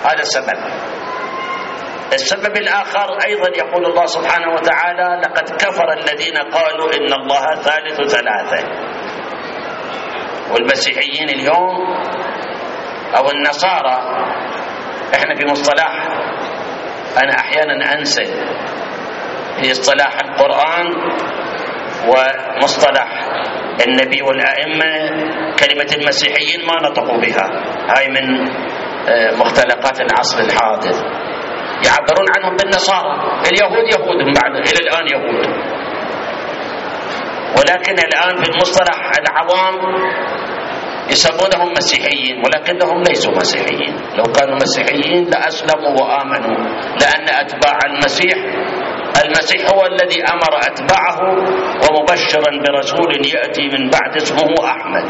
هذا سبب. السبب الآخر أيضا يقول الله سبحانه وتعالى: لقد كفر الذين قالوا إن الله ثالث ثلاثة. والمسيحيين اليوم أو النصارى، إحنا في مصطلح أنا أحيانا أنسى، في اصطلاح القرآن ومصطلح النبي والأئمة كلمة المسيحيين ما نطقوا بها، هاي من مختلقات العصر الحادث. يعبرون عنهم بالنصارى. اليهود يهود بعد إلى الآن يهود، ولكن الآن في المصطلح العوام يسمونهم مسيحيين، ولكنهم ليسوا مسيحيين. لو كانوا مسيحيين لأسلموا وآمنوا، لأن أتباع المسيح هو الذي أمر أتباعه ومبشرا برسول يأتي من بعد اسمه أحمد.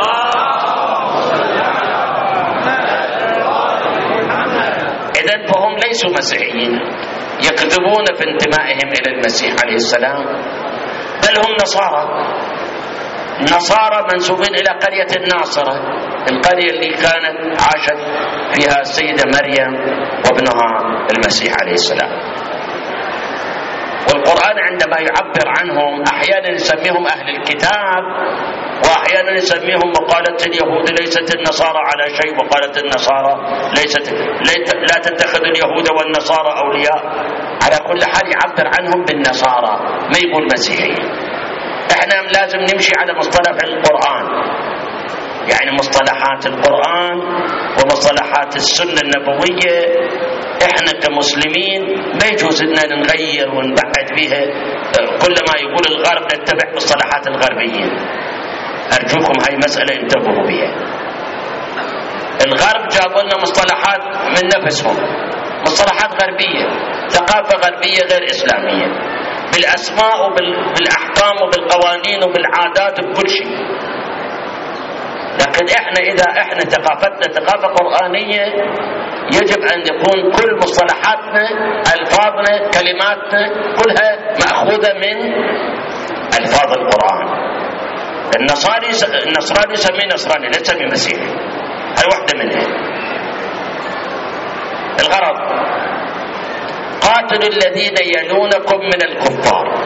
إذن فهم ليسوا مسيحيين، يكذبون في انتمائهم إلى المسيح عليه السلام، بل هم نصارى منسوبين إلى قرية الناصرة، القرية اللي كانت عاشت فيها السيدة مريم وابنها المسيح عليه السلام. والقرآن عندما يعبر عنهم أحيانا يسميهم أهل الكتاب، وأحيانا يسميهم وقالت اليهود ليست النصارى على شيء، وقالت النصارى لا تتخذوا اليهود والنصارى أولياء. على كل حال يعبر عنهم بالنصارى، ما يقول مسيحيين. احنا لازم نمشي على مصطلح القرآن، يعني مصطلحات القرآن ومصطلحات السنة النبوية. احنا كمسلمين ما يجوز لنا نغير ونبعد بها، كل ما يقول الغرب نتبع مصطلحات الغربيين. ارجوكم هاي مسألة انتبهوا بها. الغرب جابوا لنا مصطلحات من نفسهم، مصطلحات غربية، ثقافة غربية غير إسلامية، بالأسماء وبالأحكام وبالقوانين وبالعادات وبكل شيء. لكن إذا ثقافتنا ثقافة قرآنية، يجب أن يكون كل مصطلحاتنا، ألفاظنا، كلماتنا كلها مأخوذة من ألفاظ القرآن. النصراني يسميه نصراني، لا يسميه مسيحي، هاي واحدة منها. الغرض: قاتلوا الذين يلونكم من الكفار.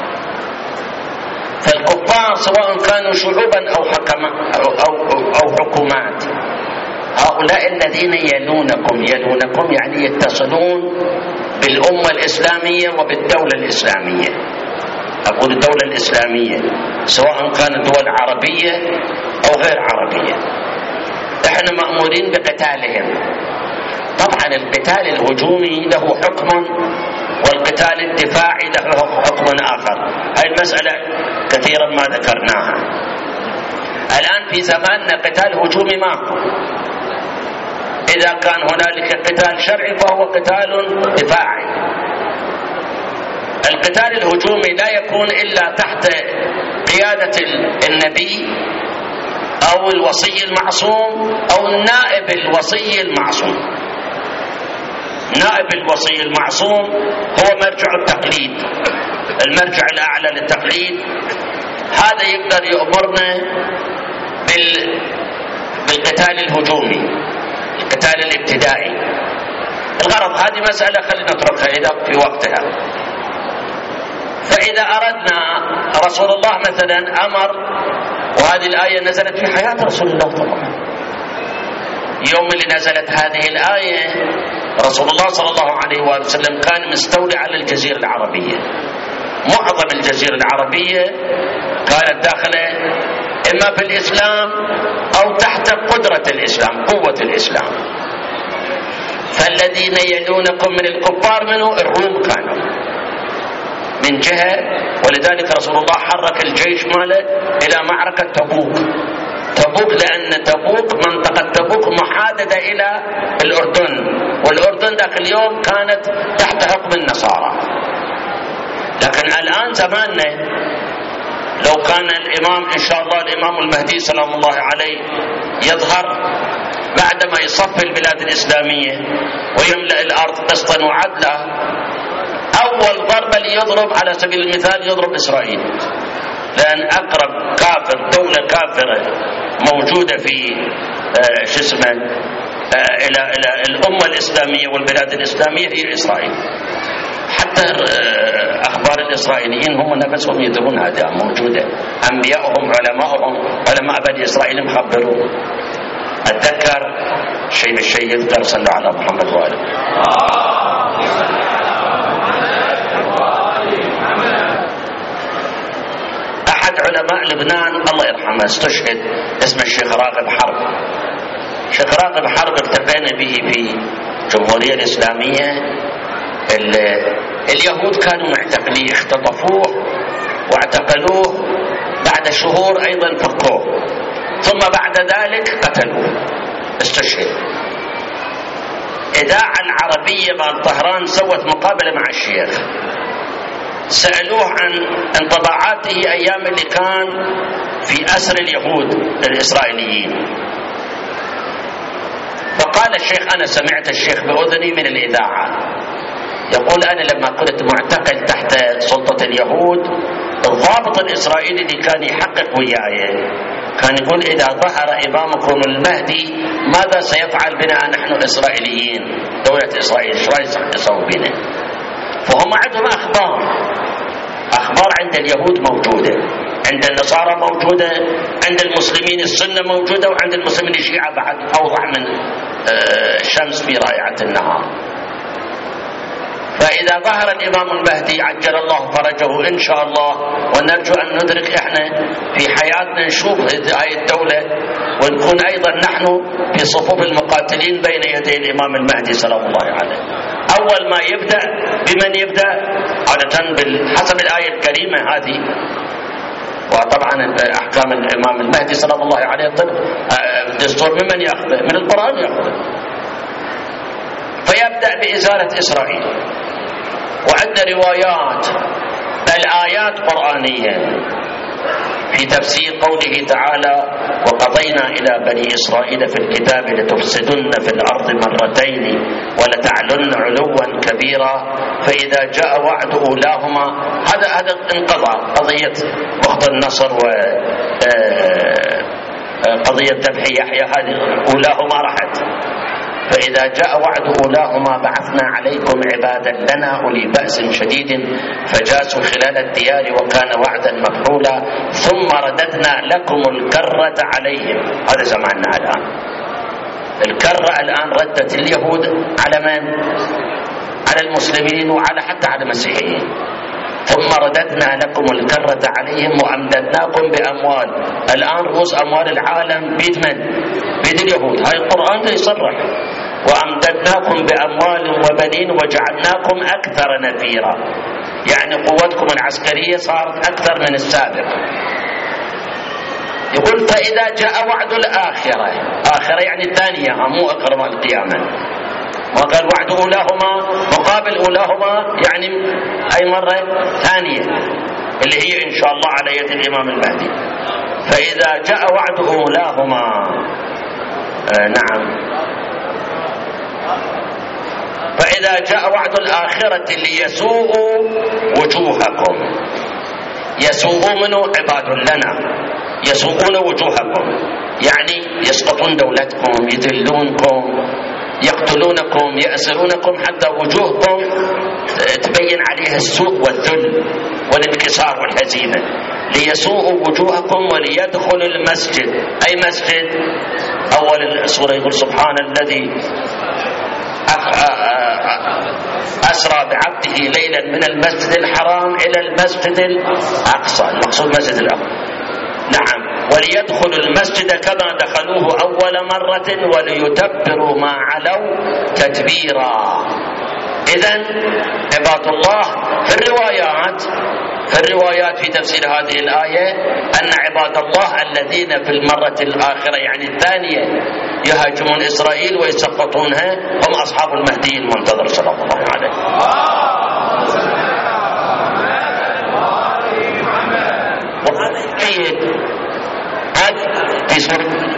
فالكفار سواء كانوا شعوبا أو حكومات، هؤلاء الذين يلونكم يعني يتصلون بالأمة الإسلامية وبالدولة الإسلامية. أقول الدولة الإسلامية سواء كانت دول عربية أو غير عربية، احنا مأمورين بقتالهم. طبعا القتال الهجومي له حكم، والقتال الدفاعي له حكم آخر. هاي المسألة كثيرا ما ذكرناها. الآن في زماننا قتال هجومي ماكو. إذا كان هنالك قتال شرعي فهو قتال دفاعي. القتال الهجومي لا يكون إلا تحت قيادة النبي أو الوصي المعصوم أو نائب الوصي المعصوم. نائب الوصي المعصوم هو مرجع التقليد، المرجع الأعلى للتقليد. هذا يقدر يأمرنا بالقتال الهجومي، القتال الابتدائي. الغرض هذه مسألة خلينا نتركها إذا في وقتها. فإذا أردنا، رسول الله مثلا أمر، وهذه الآية نزلت في حياة رسول الله طبعا. يوم اللي نزلت هذه الآية رسول الله صلى الله عليه وآله وسلم كان مستولي على الجزيرة العربية. معظم الجزيرة العربية كانت داخلة إما في الإسلام أو تحت قدرة الإسلام، قوة الإسلام. فالذين يلونكم من الكفار منه الروم كانوا من جهة، ولذلك رسول الله حرك الجيش ماله إلى معركة تبوك، لأن تبوك، منطقة تبوك محاددة إلى الأردن، والأردن ذاك اليوم كانت تحت حكم النصارى. لكن الآن زماننا لو كان الإمام إن شاء الله الإمام المهدي سلام الله عليه يظهر بعدما يصفي البلاد الإسلامية ويملأ الأرض قسطا وعدلا، أول ضربة ليضرب على سبيل المثال يضرب إسرائيل، لأن أقرب كافر، دولة كافرة موجودة في إلى الأمة الإسلامية والبلاد الإسلامية هي إسرائيل. حتى أخبار الإسرائيليين هم نفسهم يدرون هذا موجودة، أنبياءهم علماءهم علماء بني إسرائيل مخبرون. أتذكر شيء بالشيء يذكر، صلوا على محمد وآله. أحد علماء لبنان الله يرحمه استشهد، اسمه الشيخ راغب حرب. الشيخ راغب حرب التقينا به في الجمهورية الإسلامية. اليهود كانوا معتقلين، اختطفوه واعتقلوه، بعد شهور أيضا فكوه، ثم بعد ذلك قتلوه، استشهد. إذاعة العربية مال طهران سوت مقابلة مع الشيخ، سألوه عن انطباعاته أيام اللي كان في أسر اليهود الإسرائيليين، فقال الشيخ أنا سمعت الشيخ بأذني من الإذاعة يقول أنا لما كنت معتقل تحت سلطة اليهود، الضابط الإسرائيلي اللي كان يحقق وياي كان يقول إذا ظهر إمامكم المهدي ماذا سيفعل بنا نحن الإسرائيليين، دولة إسرائيل شو يسوي بنا؟ فهم عندهم أخبار عند اليهود موجودة، عند النصارى موجودة، عند المسلمين السنة موجودة، وعند المسلمين الشيعة بعد أوضح من الشمس في رائعة النهار. فإذا ظهر الإمام المهدي عجل الله فرجه إن شاء الله، ونرجو أن ندرك إحنا في حياتنا نشوف هذه الدولة ونكون أيضا نحن في صفوف المقاتلين بين يدي الإمام المهدي سلام الله عليه. أول ما يبدأ بمن يبدأ؟ عادة بحسب الآية الكريمة هذه، وطبعا أحكام الإمام المهدي سلام الله عليه الدستور ممن يأخذه؟ من القرآن يأخذه. فيبدأ بإزالة إسرائيل، وعندنا روايات بل آيات قرآنية في تفسير قوله تعالى وقضينا إلى بني إسرائيل في الكتاب لتفسدن في الأرض مرتين ولتعلن علوا كبيرا فإذا جاء وعد أولاهما. هذا انقضى قضية أخت النصر وقضية ذبح يحيى، هذه أولاهما راحت. فإذا جاء وعد أولاهما بعثنا عليكم عبادا لنا أولي بأس شديد فجاسوا خلال الديار وكان وعدا مفعولا ثم رددنا لكم الكرة عليهم. هذا زماننا الآن، الكرة الآن ردت اليهود على من؟ على المسلمين وعلى حتى على المسيحيين. ثم رددنا لكم الكرة عليهم وأمددناكم بأموال. الآن رؤوس أموال العالم بيد من؟ بيد اليهود. هاي القرآن يصرح وأمددناكم بأموال وبنين وجعلناكم أكثر نفيرا، يعني قوتكم العسكرية صارت أكثر من السابق. يقول فإذا جاء وعد الآخرة، آخرة يعني الثانية مو أقرب القيامة، ما قال وعد أولاهما مقابل أولاهما يعني أي مرة ثانية اللي هي إن شاء الله على يد الإمام المهدي. فإذا جاء وعد أولاهما نعم، فإذا جاء وعد الآخرة ليسوءوا وجوهكم. يسوءوا منه عباد لنا، يسوءون وجوهكم يعني يسقطون دولتكم، يذلونكم، يقتلونكم، يأسرونكم حتى وجوهكم تبين عليها السوء والذل والانكسار والهزيمة. ليسوءوا وجوهكم وليدخلوا المسجد. أي مسجد؟ أول السورة يقول سبحان الذي أسرى بعبده ليلا من المسجد الحرام إلى المسجد الأقصى، المقصود مسجد الأقصى. نعم، وليدخلوا المسجد كما دخلوه أول مرة وليتبروا ما علوا تتبيرا. إذن عباد الله في الروايات في تفسير هذه الآية أن عباد الله الذين في المرة الآخرة يعني الثانية يهاجمون إسرائيل ويسقطونها هم أصحاب المهدي المنتظر صلى الله عليه وهذا في سورة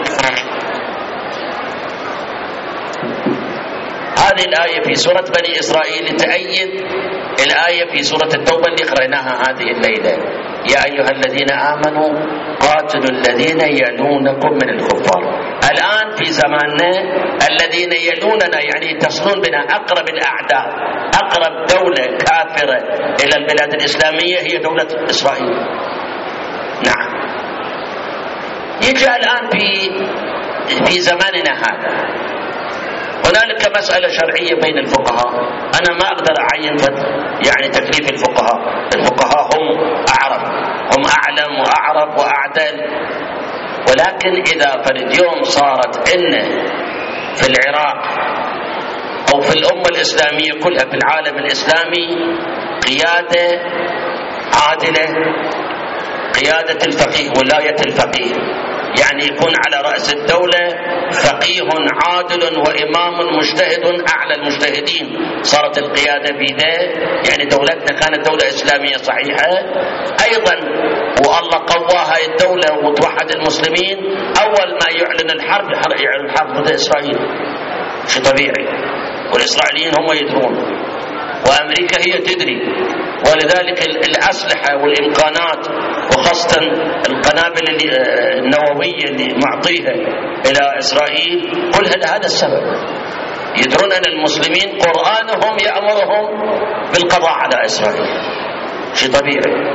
هذه الآية في سورة بني إسرائيل تأيد الآية في سورة التوبة اللي قرأناها هذه الليلة. يا أيها الذين آمنوا قاتلوا الذين يلونكم من الكفار. الآن في زماننا الذين يلوننا يعني يتصلون بنا أقرب الأعداء، أقرب دولة كافرة إلى البلاد الإسلامية هي دولة إسرائيل. نعم، يجي الآن في زماننا هذا هنالك مسألة شرعية بين الفقهاء. أنا ما أقدر أعين يعني تكليف الفقهاء. الفقهاء هم أعرف، هم أعلم وأعرف وأعدل. ولكن إذا فرد يوم صارت إن في العراق أو في الأمة الإسلامية كلها في العالم الإسلامي قيادة عادلة، قيادة الفقيه، ولاية الفقيه، يعني يكون على رأس الدولة فقيه عادل وإمام مجتهد أعلى المجتهدين، صارت القيادة بيده، يعني دولتنا كانت دولة إسلامية صحيحة أيضا، والله قوى هاي الدولة وتوحد المسلمين. أول ما يعلن الحرب يعلن الحرب ضد إسرائيل، شيء طبيعي، والإسرائيليين هم يدرون وأمريكا هي تدري، ولذلك الأسلحة والإمكانات وخاصة القنابل النووية اللي معطيها إلى إسرائيل كلها لهذا السبب. يدرون أن المسلمين قرآنهم يأمرهم بالقضاء على إسرائيل، شيء طبيعي.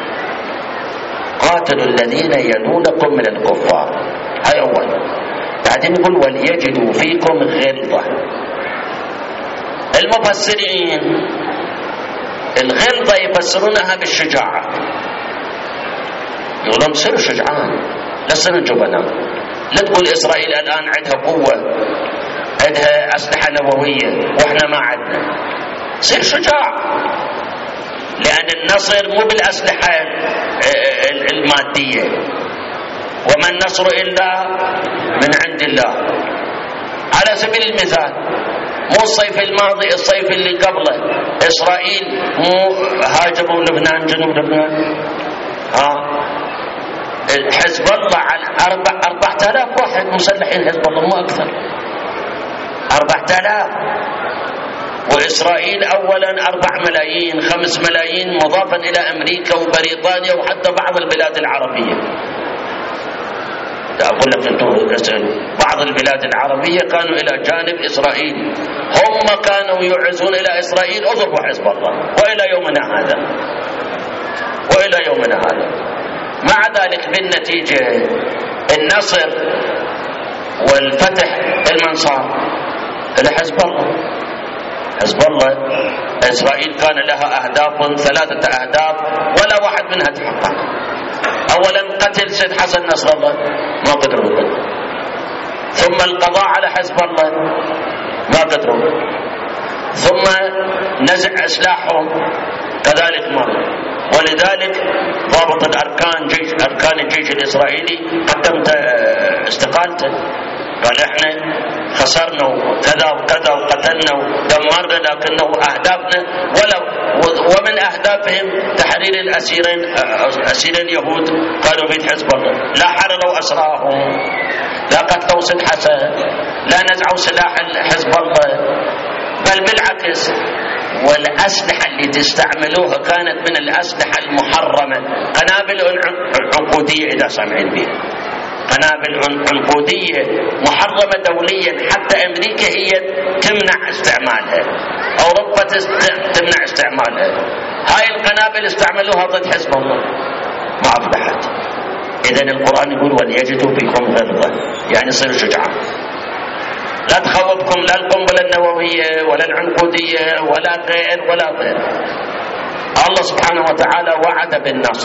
قاتلوا الذين يلونكم من الكفار، هاي أول. بعدين يقول وليجدوا فيكم غلظة. المفسرين الغلظة يفسرونها بالشجاعة، يقولون صيروا شجعان، لا تصيروا جبناء. لا تقول إسرائيل الآن عندها قوة، عندها أسلحة نووية وإحنا ما عندنا. صير شجاع، لأن النصر مو بالأسلحة المادية، وما النصر إلا من عند الله. على سبيل المثال مو الصيف الماضي، الصيف اللي قبله إسرائيل مو هاجموا لبنان، جنوب لبنان، حزب الله على 4000 واحد مسلحين، حزب الله مو أكثر، 4000. وإسرائيل أولا 4 ملايين 5 ملايين، مضافا إلى أمريكا وبريطانيا وحتى بعض البلاد العربية. أقول لك بعض البلاد العربية كانوا إلى جانب إسرائيل، هم كانوا يعزون إلى إسرائيل أضربوا حزب الله، وإلى يومنا هذا، وإلى يومنا هذا. مع ذلك بالنتيجة النصر والفتح المنصار لحزب الله. حزب الله إسرائيل كان لها أهداف، 3 أهداف ولا واحد منها تحقق. أولا قتل سيد حسن نصر الله، ما قدروا، ثم القضاء على حزب الله، ما قدروا، ثم نزع أسلاحهم كذلك ما. ولذلك ضابط أركان الجيش الإسرائيلي قدمت استقالته، قال احنا خسرنا كذا وكذا وقتلنا ودمرنا، لكنه أهدافنا ومن أهدافهم تحرير أسير اليهود قالوا بيت حزب الله. لا حرروا أسراهم، لا قتلوا سيد حسن، لا نزعوا سلاح حزب الله، بل بالعكس. والأسلحة اللي تستعملوها كانت من الأسلحة المحرمة، قنابل عنقودية إذا سامعين بها، قنابل عنقودية محرمة دوليا، حتى أمريكا هي تمنع استعمالها، أوروبا تمنع استعمالها. هاي القنابل استعملوها ضد حزب الله، ما أفلحت. إذن القرآن يقول وليجدوا فيكم غلظة، يعني صيروا شجعان، لا تخوفكم لا القنبلة النووية ولا العنقودية ولا غير. الله سبحانه وتعالى وعد بالنصر،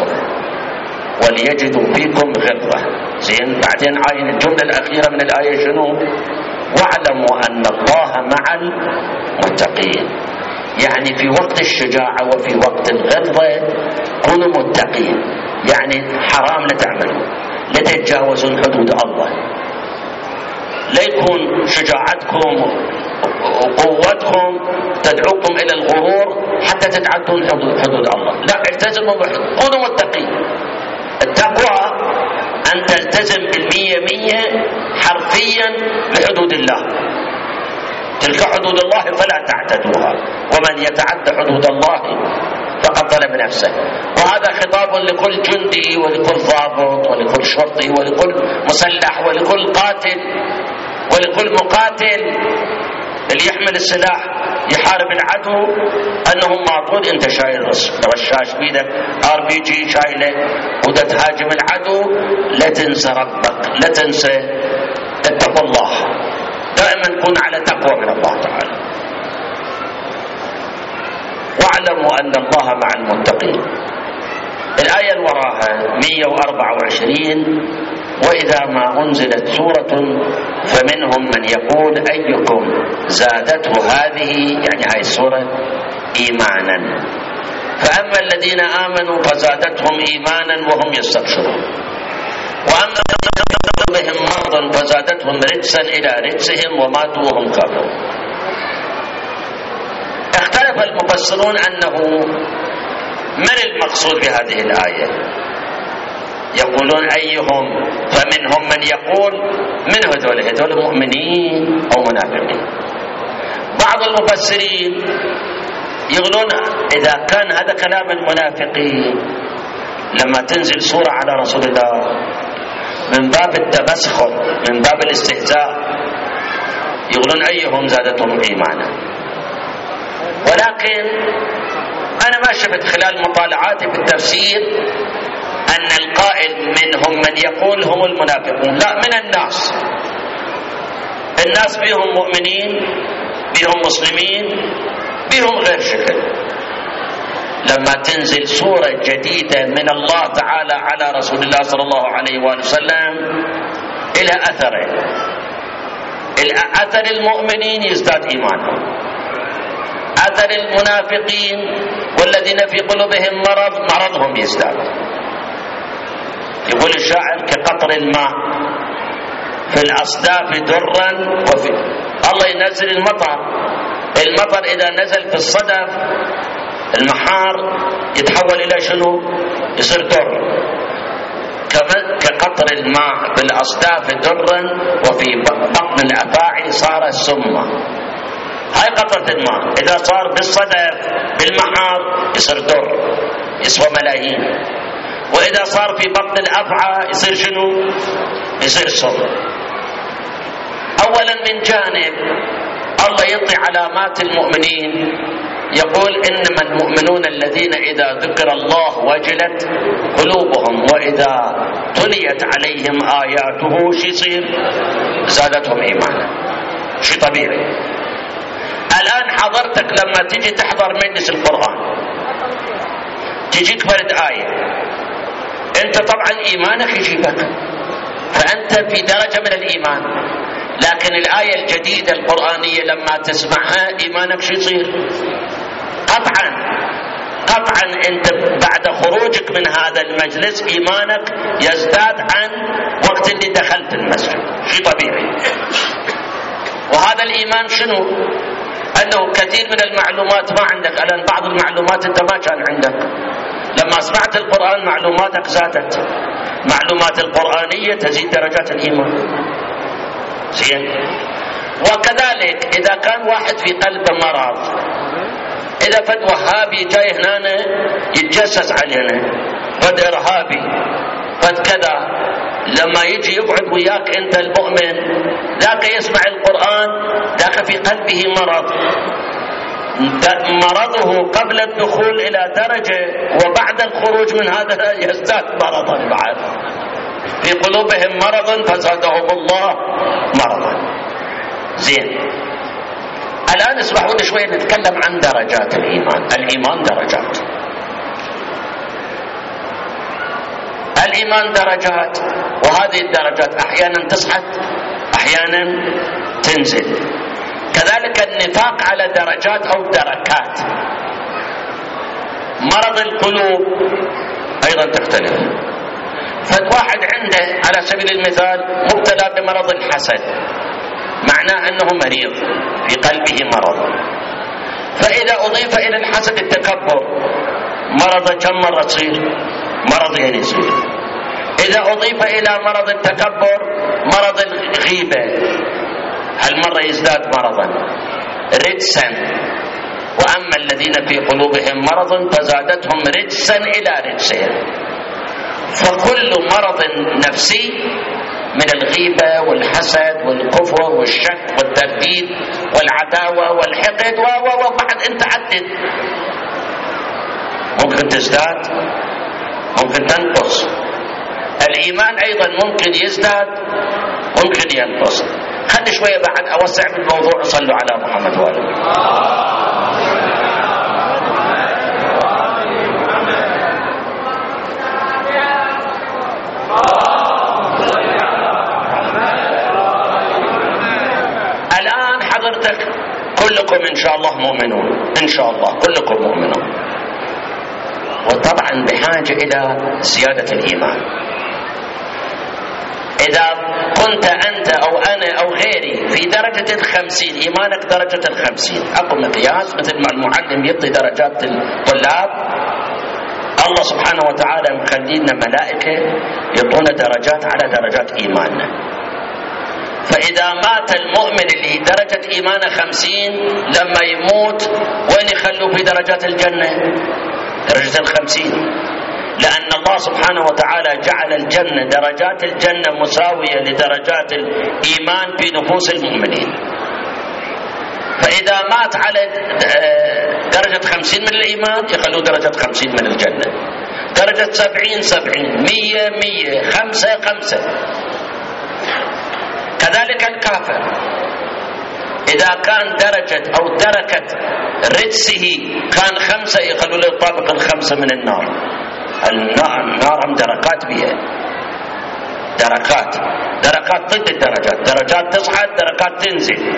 وليجدوا فيكم غلظة. زين، بعدين عاين الجملة الأخيرة من الآية شنو؟ واعلموا أن الله مع المتقين. يعني في وقت الشجاعة وفي وقت الغلظة كونوا متقين، يعني حرام لا تعملوا، لا تتجاوزون حدود الله. لا يكون شجاعتكم وقوتكم تدعوكم إلى الغرور حتى تتعدون حدود الله، لا، التزموا كونوا متقين. التقوى أن تلتزم 100% حرفيا بحدود الله، تلك حدود الله فلا تعتدوها، ومن يتعد حدود الله فقد حصل بنفسه. وهذا خطاب لكل جندي ولكل ضابط ولكل شرطي ولكل مسلح ولكل قاتل ولكل مقاتل اللي يحمل السلاح يحارب العدو، أنهم معطول أنت شايل رشاش بيدك RPG شايله وده تهاجم العدو، لا تنسى ربك، لا تنسى اتقوا الله، دائما كن على تقوى من الله تعالى. واعلموا أن الله مع المتقين. الآية الوراها 124: وإذا ما أنزلت سورة فمنهم من يقول أيكم زادته هذه، يعني هاي السورة، إيمانا، فأما الذين آمنوا فزادتهم إيمانا وهم يستبشرون، وأما بهم مرض فزادتهم رجسا إلى رجسهم وماتوا وهم كافرون. اختلف المفسرون أنه من المقصود بهذه الآية. يقولون أيهم، فمنهم من يقول من هذول مؤمنين أو منافقين. بعض المفسرين يقولون إذا كان هذا كلام المنافقين لما تنزل سورة على رسول الله من باب التمسخر، من باب الاستهزاء، يقولون أيهم زادتهم إيمانا. ولكن أنا ما شفت خلال مطالعاتي في التفسير أن القائل منهم من يقول هم المنافقون، لا، من الناس بهم مؤمنين، بهم مسلمين، بهم غير شكل. لما تنزل سورة جديدة من الله تعالى على رسول الله صلى الله عليه وآله وسلم إلى أثره، أثر المؤمنين يزداد إيمانهم، أثر المنافقين والذين في قلوبهم مرض مرضهم يزداد. يقول الشاعر كقطر الماء في الأصداف درا، وفي الله ينزل المطر إذا نزل في الصدف المحار يتحول إلى شنو؟ يصير در. كقطر الماء في الأصداف درا وفي بطن الأفاعي صار سما. هاي قطرة الماء إذا صار بالصدف بالمحار يصير در، يسوى ملايين. وإذا صار في بطن الأفعى يصير شنو؟ يصير سم. أولا من جانب الله يعطي علامات المؤمنين، يقول إنما المؤمنون الذين إذا ذكر الله وجلت قلوبهم وإذا تليت عليهم آياته شو يصير؟ زادتهم إيمانا. شيء طبيعي. الآن حضرتك لما تجي تحضر مجلس القرآن تجيك فرد آية، أنت طبعا إيمانك يجيبك، فأنت في درجة من الإيمان. لكن الآية الجديدة القرآنية لما تسمعها إيمانك شو يصير؟ قطعا أنت بعد خروجك من هذا المجلس إيمانك يزداد عن وقت اللي دخلت المسجد. شيء طبيعي. وهذا الإيمان شنو؟ أنه كثير من المعلومات ما عندك الآن، بعض المعلومات أنت ما كان عندك. لما سمعت القرآن معلوماتك زادت. معلومات القرآنية تزيد درجات الإيمان. زين. وكذلك إذا كان واحد في قلبه مرض، إذا فد وهابي جاي هنا يتجسس علينا، فد إرهابي، فد كذا، لما يجي يقعد وياك أنت المؤمن ذاك يسمع القرآن، ذاك في قلبه مرض، مرضه قبل الدخول إلى درجة وبعد الخروج من هذا يزداد مرضا بعد. في قلوبهم مرض فزادهم الله مرضا. زين. الآن اسمحوا لي شوي نتكلم عن درجات الإيمان. الإيمان درجات. الإيمان درجات، وهذه الدرجات أحيانا تصعد أحيانا تنزل. كذلك النفاق على درجات أو دركات. مرض القلوب أيضا تختلف. فواحد عنده على سبيل المثال مبتلى بمرض الحسد، معناه أنه مريض في قلبه مرض. فإذا أضيف إلى الحسد التكبر، مرض كم مرة تصير؟ مرضين يصير. إذا أضيف إلى مرض التكبر مرض الغيبة، هالمرة يزداد مرضا رجسا. فأما الذين في قلوبهم مرض فزادتهم رجسا إلى رجسهم. فكل مرض نفسي من الغيبة والحسد والكفر والشك والترديد والعداوة والحقد وبعد انت عدد، ممكن تزداد ممكن تنقص. الإيمان أيضا ممكن يزداد ممكن ينقص. خلي شوية بعد أوسع بالموضوع. صلوا على محمد وآله. الآن حضرتك كلكم إن شاء الله مؤمنون، إن شاء الله كلكم مؤمنون، وطبعا بحاجة إلى زيادة الإيمان. إذا كنت أنت أو أنا أو غيري في درجة 50، إيمانك درجة 50، أقوم مقياس مثل ما المعلم يعطي درجات الطلاب، الله سبحانه وتعالى مخلينا ملائكة يعطونا درجات على درجات إيماننا. فإذا مات المؤمن اللي درجة إيمانه 50 لما يموت وين يخلوه في درجات الجنة؟ درجة 50، لأن الله سبحانه وتعالى جعل الجنة درجات الجنة مساوية لدرجات الإيمان في نفوس المؤمنين. فإذا مات على درجة 50 من الإيمان يخلوه درجة 50 من الجنة، درجة 70 70، 100 100، 5 5. كذلك الكافر إذا كان درجة أو دركة رجسه كان 5 يخلوا له يطابق 5 من النار. النار هم دركات بها، دركات ضد الدرجات، درجات تصعد دركات تنزل.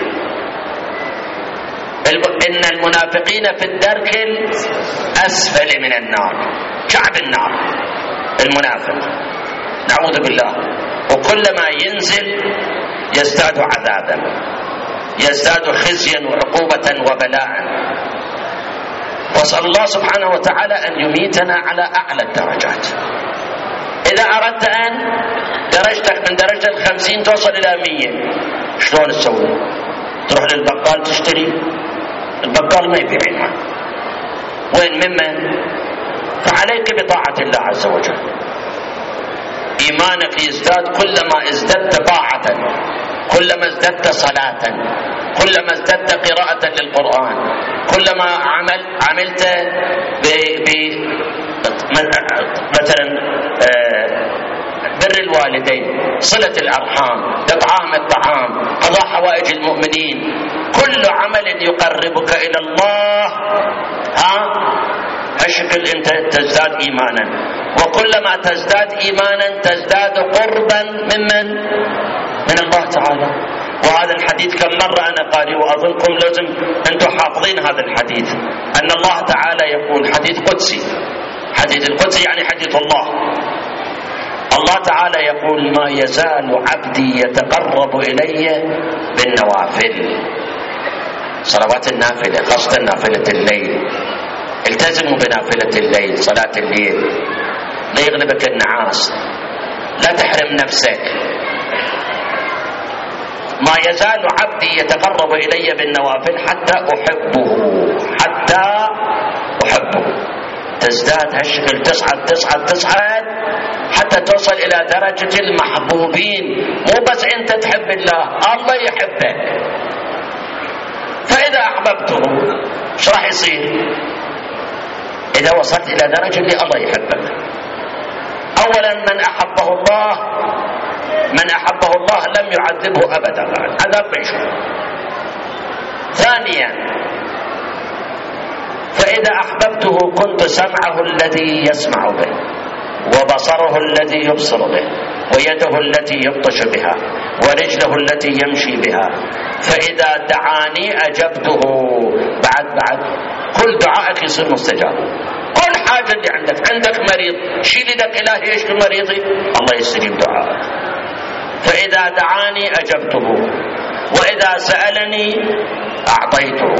إن المنافقين في الدرك الأسفل من النار، شعب النار المنافق، نعوذ بالله. وكلما ينزل يزداد عذابا، يزداد خزيا وعقوبة وبلاء. واسأل الله سبحانه وتعالى أن يميتنا على أعلى الدرجات. إذا أردت أن درجتك من درجة 50 توصل إلى 100، شلون تسوي؟ تروح للبقال تشتري، البقال ما يبيع المال، وين ممن؟ فعليك بطاعة الله عز وجل. إيمانك يزداد كلما ازددت طاعة، كلما ازددت صلاة، كلما ازددت قراءة للقرآن، كلما عملت مثلا بر الوالدين، صلة الأرحام، إطعام الطعام، قضاء حوائج المؤمنين، كل عمل يقربك إلى الله هالشكل أنت تزداد إيمانا. وكلما تزداد إيمانا تزداد قربا من الله تعالى. وهذا الحديث كم مرة أنا قارئ وأظنكم لازم أنتم حافظين هذا الحديث، أن الله تعالى يقول حديث قدسي، حديث القدسي يعني حديث الله. الله تعالى يقول ما يزال عبدي يتقرب إلي بالنوافل، صلوات النافلة، خاصة نافلة الليل. التزموا بنافلة الليل، صلاة الليل، لا يغلبك النعاس، لا تحرم نفسك. ما يزال عبدي يتقرب إلي بالنوافل حتى أحبه. تزداد هالشكل، تصعد حتى توصل إلى درجة المحبوبين. مو بس أنت تحب الله يحبك. فإذا أحببته ايش راح يصير؟ إذا وصلت إلى درجة اللي الله يحبك، أولا من أحبه الله لم يعذبه أبدا، عذاب بيشوف. ثانيا فإذا أحببته كنت سمعه الذي يسمع به، وبصره الذي يبصر به، ويده التي يبطش بها، ورجله التي يمشي بها. فإذا دعاني أجبته. بعد كل دعائك يصير مستجاب. كل حاجة اللي عندك مريض، شيل يدك إلهي يشفي مريضي، الله يستجيب دعائك. فإذا دعاني أجبته، وإذا سألني أعطيته.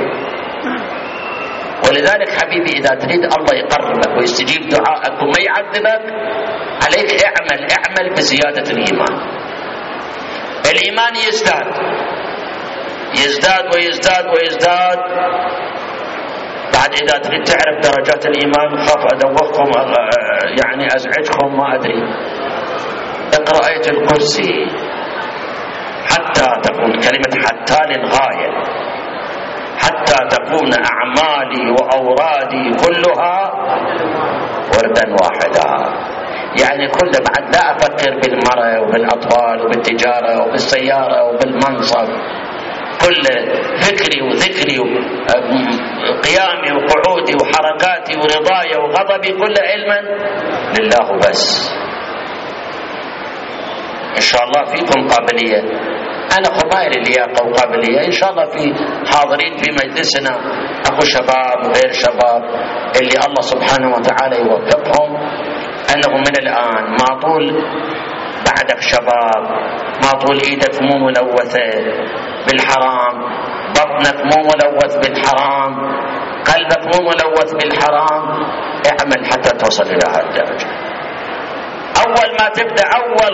ولذلك حبيبي إذا تريد الله يقربك ويستجيب دعائك وما يعذبك، عليك اعمل بزيادة الإيمان. الإيمان يزداد ويزداد ويزداد. بعد إذا تريد تعرف درجات الإيمان خاف أدوخكم يعني أزعجكم ما أدري، اقرأ آية الكرسي حتى تكون كلمة حتى للغاية، حتى تكون أعمالي وأورادي كلها وردا واحدا. يعني كل بعد لا أفكر بالمرأة وبالأطفال وبالتجارة وبالسيارة وبالمنصب، كل فكري وذكري وقيامي وقعودي وحركاتي ورضاي وغضبي كل علما لله بس. إن شاء الله فيكم قابلية، أنا قبائل اللياقة وقابلية إن شاء الله في حاضرين في مجلسنا أخو شباب وغير شباب اللي الله سبحانه وتعالى يوفقهم، أنهم من الآن ما طول بعدك شباب، ما طول إيدك مو ملوثة بالحرام، بطنك مو ملوث بالحرام، قلبك مو ملوث بالحرام، اعمل حتى توصل إلى هذه الدرجة. أول ما تبدأ أول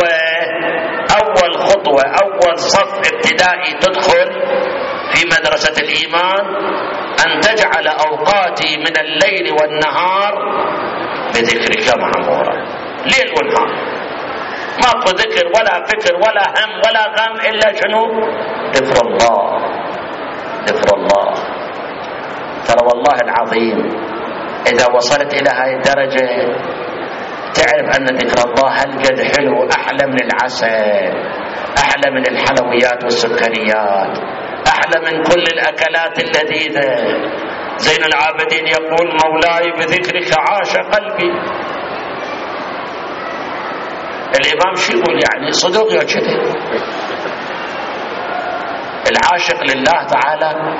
خطوة أول صف ابتدائي تدخل في مدرسة الإيمان أن تجعل أوقاتي من الليل والنهار بذكرك معمورة، ليل ونهار، ماكو ذكر ولا فكر ولا هم ولا غم إلا شنو؟ ذكر الله. ذكر الله. ترى والله العظيم إذا وصلت إلى هذه الدرجة تعرف أن ذكر الله هالقد حلو، أحلى من العسل، أحلى من الحلويات والسكريات، أحلى من كل الأكلات اللذيذة. زين العابدين يقول مولاي بذكرك عاش قلبي. الإمام شو يقول يعني صدق يا كذا؟ العاشق لله تعالى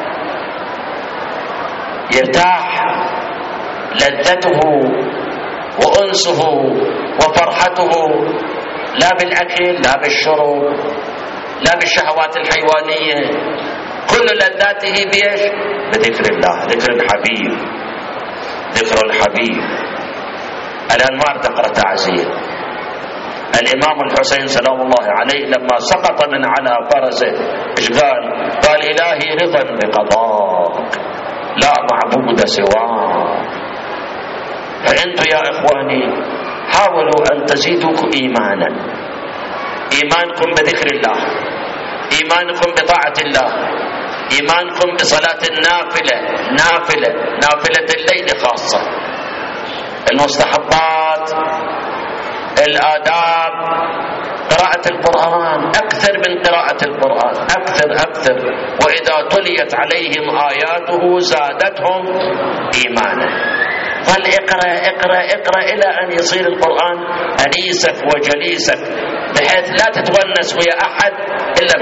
يرتاح لذته وأنسه وفرحته لا بالأكل لا بالشرب لا بالشهوات الحيوانية، كل لذاته بيش؟ بذكر الله، ذكر الحبيب، ذكر الحبيب. الأنوار تقرأ تعزية الإمام الحسين سلام الله عليه لما سقط من على فرسه إيش قال؟ قال إلهي رضا بقضاءك لا معبود سواك. فأنتم يا إخواني حاولوا أن تزيدوا إيمانا، إيمانكم بذكر الله، إيمانكم بطاعة الله، إيمانكم بصلاة النافلة، نافلة الليل خاصة، المستحبات، الآداب، قراءة القرآن، أكثر من قراءة القرآن، أكثر. وإذا تليت عليهم آياته زادتهم إيمانا. قال اقرأ إلى أن يصير القرآن أنيسك وجليسك، بحيث لا تتونس ويا أحد إلا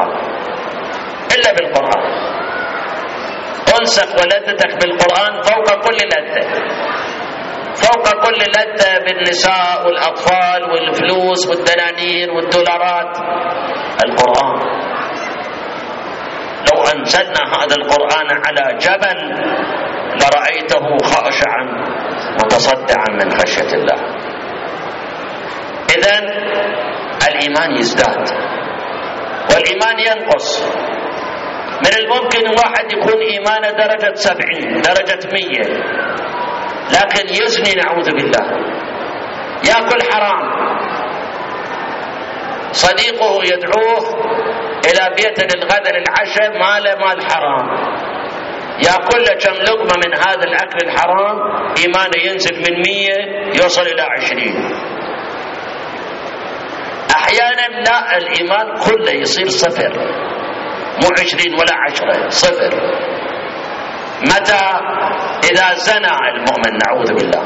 بالقرآن. أنسك ولذتك بالقرآن فوق كل لذة بالنساء والأطفال والفلوس والدنانير والدولارات. القرآن لو أنزلنا هذا القرآن على جبل لرأيته خاشعا متصدعا من خشية الله. إذن الإيمان يزداد والإيمان ينقص. من الممكن واحد يكون إيمانه درجة 70 درجة 100 لكن يزني نعوذ بالله، يأكل حرام، صديقه يدعوه إلى بيت للغد للعشاء مال حرام، يأكل له كم لقمة من هذا الأكل الحرام إيمانه ينزل من 100 يوصل إلى 20. أحيانا لا، الإيمان كله يصير 0، مو 20 ولا 10، 0. متى؟ إذا زنى المؤمن نعوذ بالله.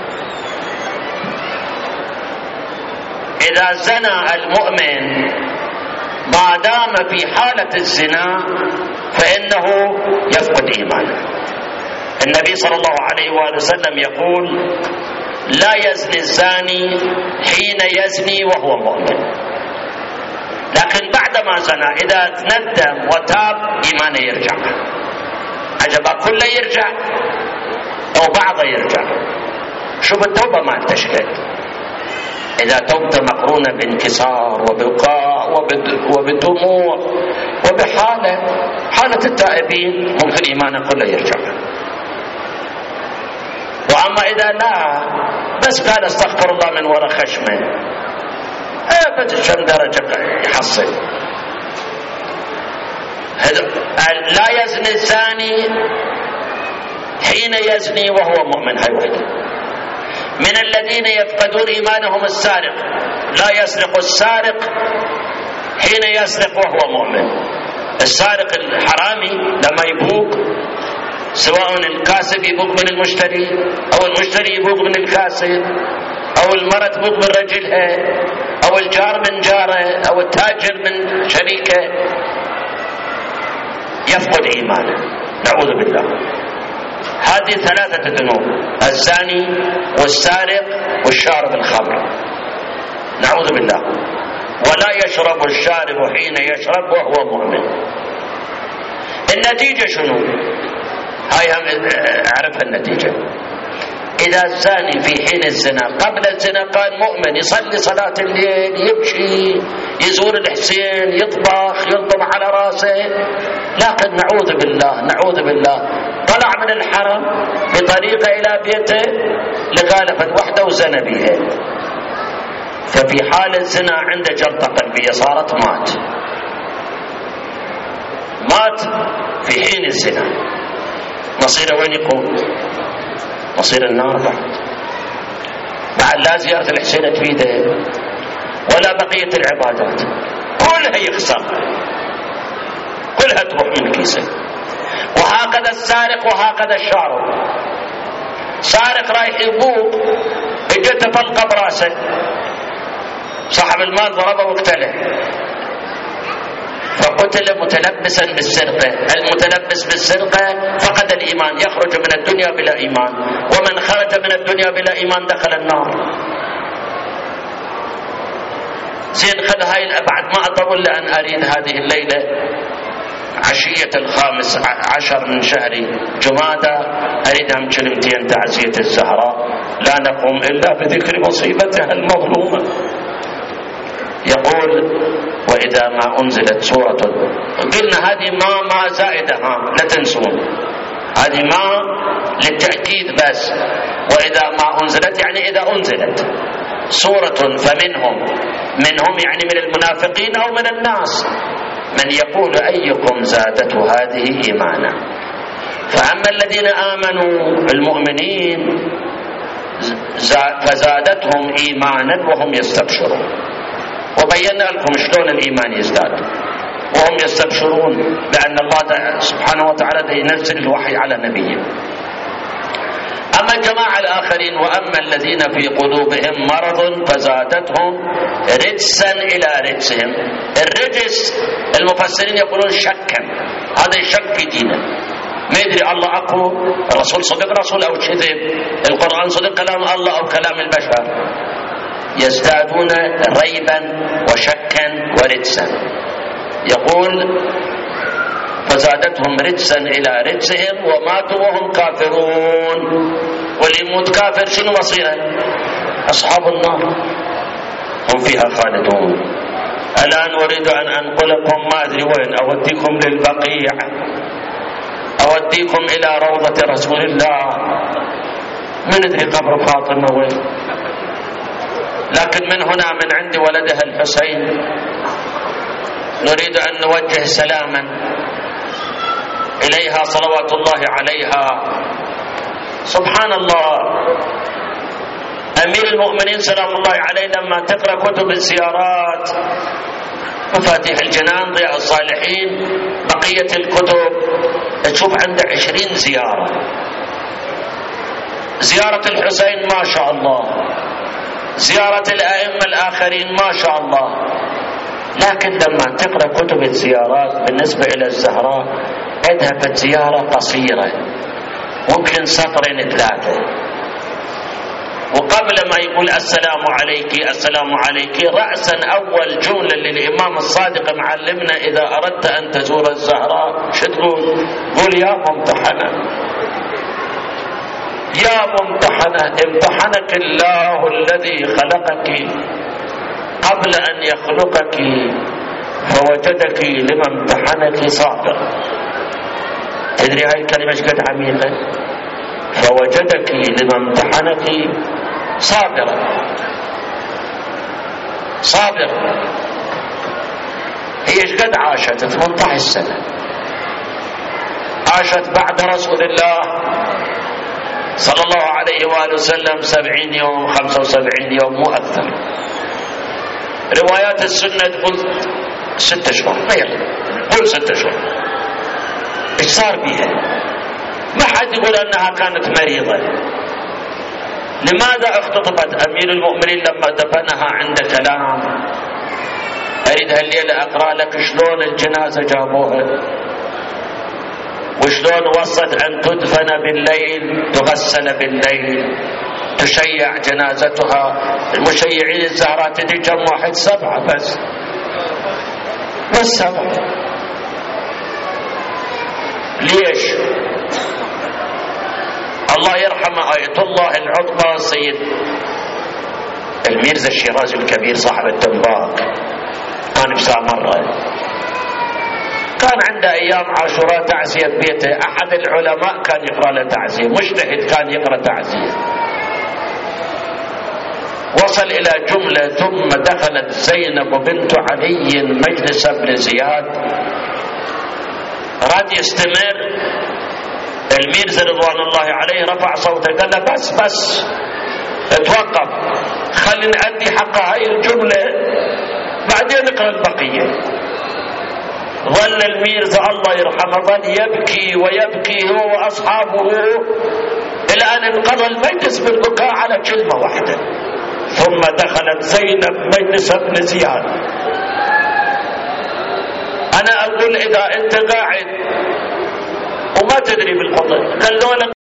إذا زنى المؤمن ما دام في حالة الزنا فإنه يفقد إيمانه. النبي صلى الله عليه وآله وسلم يقول لا يزني الزاني حين يزني وهو مؤمن، لكن بعدما زنى إذا تندم وتاب إيمانه يرجع. عجبا كله يرجع أو بعضه يرجع. شوف التوبة ما تشكل، إذا توبة مقرونة بانكسار وبقاء وبدموع وبحالة التائبين ممكن إيمانه كله يرجع. أما إذا لا بس قال استغفر الله من وراء خشمه كم درجة يحصل. لا يزني الزاني حين يزني وهو مؤمن. هاي وحده. من الذين يفقدون إيمانهم السارق. لا يسرق السارق حين يسرق وهو مؤمن. السارق الحرامي لما يبوق، سواء الكاسب يبوق من المشتري أو المشتري يبوق من الكاسب أو المرأة تبوق من رجلها أو الجار من جاره أو التاجر من شريكه، يفقد إيمانه. نعوذ بالله. هذه 3 ذنوب: الزاني والسارق والشارب الخمر. نعوذ بالله. ولا يشرب الشارب حين يشرب وهو مؤمن. النتيجة شنو؟ هاي هم عرف النتيجة. إذا الزاني في حين الزنا قبل الزنا كان مؤمن، يصلي صلاة الليل، يمشي، يزور الحسين، يطبخ، ينضم على راسه، لكن نعوذ بالله طلع من الحرم بطريقة إلى بيته لغالفت وحده وزنى بها، ففي حال الزنا عنده جلطة قلبية صارت مات في حين الزنا. مصيره وين يكون؟ مصير النار. بعد لا زيارة الحسين تفيده ولا بقية العبادات، كلها يخسر، كلها تروح من كيسه. وهكذا السارق وهكذا الشارب. سارق رايح يبوق، اجته طلقه براسه، صاحب المال ضربه واقتله، فقتل متلبسا بالسرقه. المتلبس بالسرقه فقد الايمان، يخرج من الدنيا بلا ايمان، ومن خرج من الدنيا بلا ايمان دخل النار. زين، خذ هاي بعد ما اطول لان اريد هذه الليله عشية 15 من شهر جمادى أريدهم كلمتين تعزية الزهراء. لا نقوم إلا بذكر مصيبتها المظلومة. يقول: وإذا ما أنزلت سورة، قلنا هذه ما زائدة، لا تنسون، هذه ما للتأكيد بس. وإذا ما أنزلت يعني إذا أنزلت سورة فمنهم يعني من المنافقين أو من الناس من يقول أيكم زادته هذه إيمانا. فأما الذين آمنوا المؤمنين فزادتهم إيمانا وهم يستبشرون. وبينا لكم شلون الإيمان يزداد وهم يستبشرون، لأن الله سبحانه وتعالى ينزل الوحي على نبيه. أما الجماعة الآخرين: وأما الذين في قلوبهم مرض فزادتهم رجسا إلى رجسهم. الرجس المفسرين يقولون شكا، هذا الشك في دينه، ما يدري الله أقوى، الرسول صدق رسول أو كذب، القرآن صدق كلام الله أو كلام البشر. يزدادون ريبا وشكا ورجسا. يقول: فزادتهم رجسا إلى رجسهم وماتوا وهم كافرون. واللي يموت كافر شنو مصيره؟ أصحاب النار هم فيها خالدون. الآن أريد أن أنقلكم ما أدري وين، أوديكم للبقيع، أوديكم إلى روضة رسول الله، من أدري قبر فاطمة وين، لكن من هنا من عند ولدها الحسين نريد أن نوجه سلاما إليها صلوات الله عليها. سبحان الله، أمير المؤمنين سلام الله عليه لما تقرأ كتب الزيارات، مفاتيح الجنان، ضياء الصالحين، بقية الكتب، تشوف عنده 20 زيارة. زيارة الحسين ما شاء الله، زيارة الأئمة الآخرين ما شاء الله. لكن لما تقرأ كتب الزيارات بالنسبة إلى الزهراء عندها زيارة قصيرة، ممكن سطرين 3، وقبل ما يقول السلام عليك السلام عليك رأسا أول جملة للإمام الصادق معلمنا: إذا أردت أن تزور الزهراء شو تقول؟ قول: يا ممتحنة، يا ممتحنة، امتحنك الله الذي خلقك قبل أن يخلقك فوجدك لما امتحنك صابر. تدري هاي الكلمة قد عميقة؟ فوجدك لما امتحنك صابرة. هي ايش قد عاشت؟ 18 سنة عاشت بعد رسول الله صلى الله عليه وآله وسلم 70 يوم 75 يوم مو أكثر. روايات السنة تقول 6 أشهر، قل 6 أشهر. ايش صار بها؟ ما حد يقول أنها كانت مريضة. لماذا اختطفت؟ أمير المؤمنين لما دفنها عند كلام. أريد هالليلة أقرأ لك شلون الجنازة جابوها، وشلون وصت أن تدفن بالليل، تغسل بالليل، تشيع جنازتها. المشيعين الزهراء تدري كم واحد؟ 7 بس 7. ليش؟ الله يرحمه آية الله العظمى سيد الميرزا الشيرازي الكبير صاحب التنباك، أنا بسا مرة كان عنده أيام عاشوراء تعزية بيته. أحد العلماء كان يقرأ له تعزية، مجتهد كان يقرأ تعزية. وصل إلى جملة: ثم دخلت زينب بنت علي مجلس ابن زياد. راد يستمر. الميرزا رضوان الله عليه رفع صوته قال له: بس اتوقف، خلي نأدي حق هاي الجملة بعدين نقرأ البقية. ظل الميرزا الله يرحمه ظل يبكي ويبكي هو وأصحابه إلى أن انقضى المجلس بالبكاء على كلمة واحدة: ثم دخلت زينب مجلس ابن زياد. أنا أقول إذا أنت قاعد وما تدري بالقضاء قال له